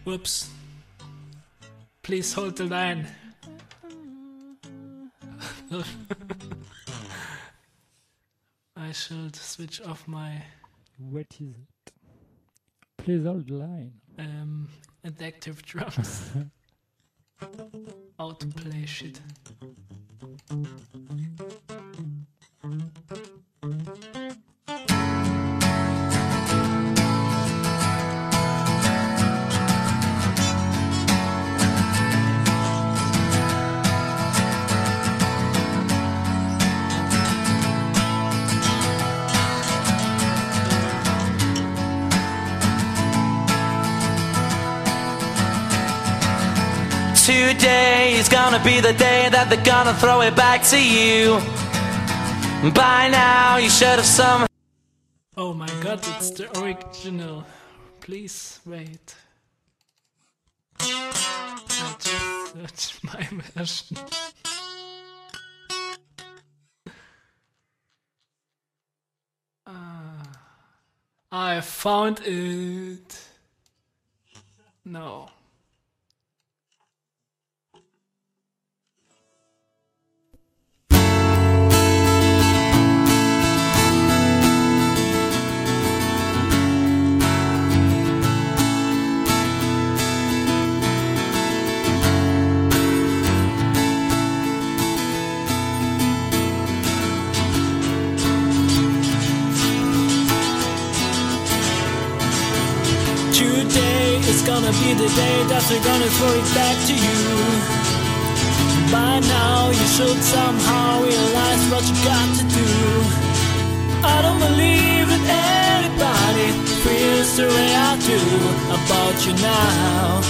Whoops. Please hold the line. I should switch off my What is it? Please hold the line. adaptive drums. Outplay shit. Today is gonna be the day that they're gonna throw it back to you. By now you should have some. Oh my god, it's the original. Please wait. I just searched my version. I found it. No. Today is gonna be the day that we're gonna throw it back to you. By now you should somehow realize what you got to do. I don't believe that anybody feels the way I do about you now.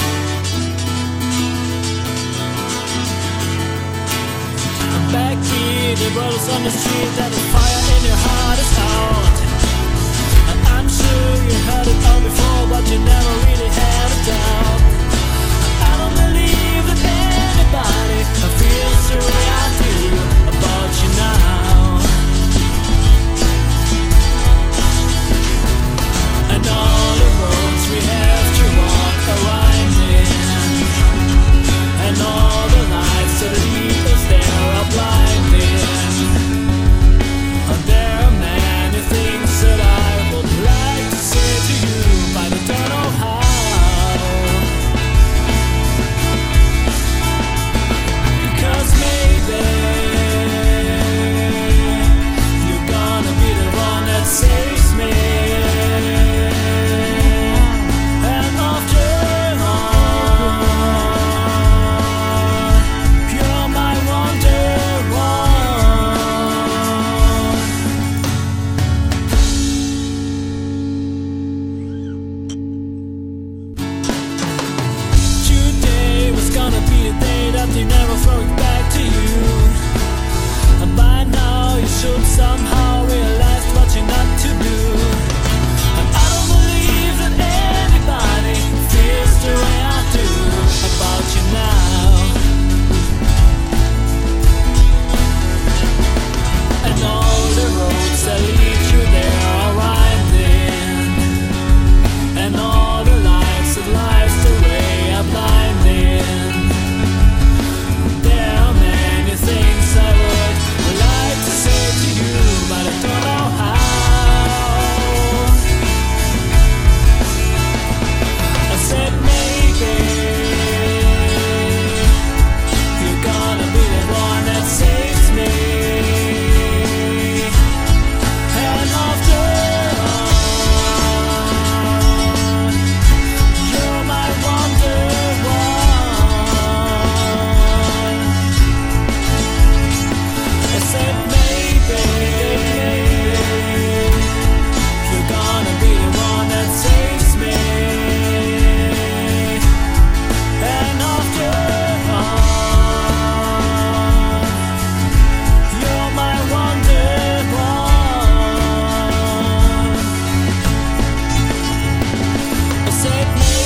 Back here, the brothers on the street, that the fire in your heart is out. I'm sure you heard it all before, but you never really had a doubt. I don't believe that anybody feels the way I do about you now. And all the roads we have to walk are winding, and all the lights that lead us there are blinding. And there are many things that I would like to say to you, but I don't know how. Because maybe you're gonna be the one that saves me. And after all, you're my wonder Today was gonna be the day that they never throw it back to you. And by now you should somehow realize what you're not to do. And I don't believe that anybody feels the way I do about you now. And all the roads that lead you there are winding, and all the lights that lies the way are blinding. There are many things I would like to say to you, but I don't know how. I said maybe you're gonna be the one that saves me. And after all, you're my wonder one. I said maybe you're gonna be the one that saves me. And after all, you're my wonder one. I said maybe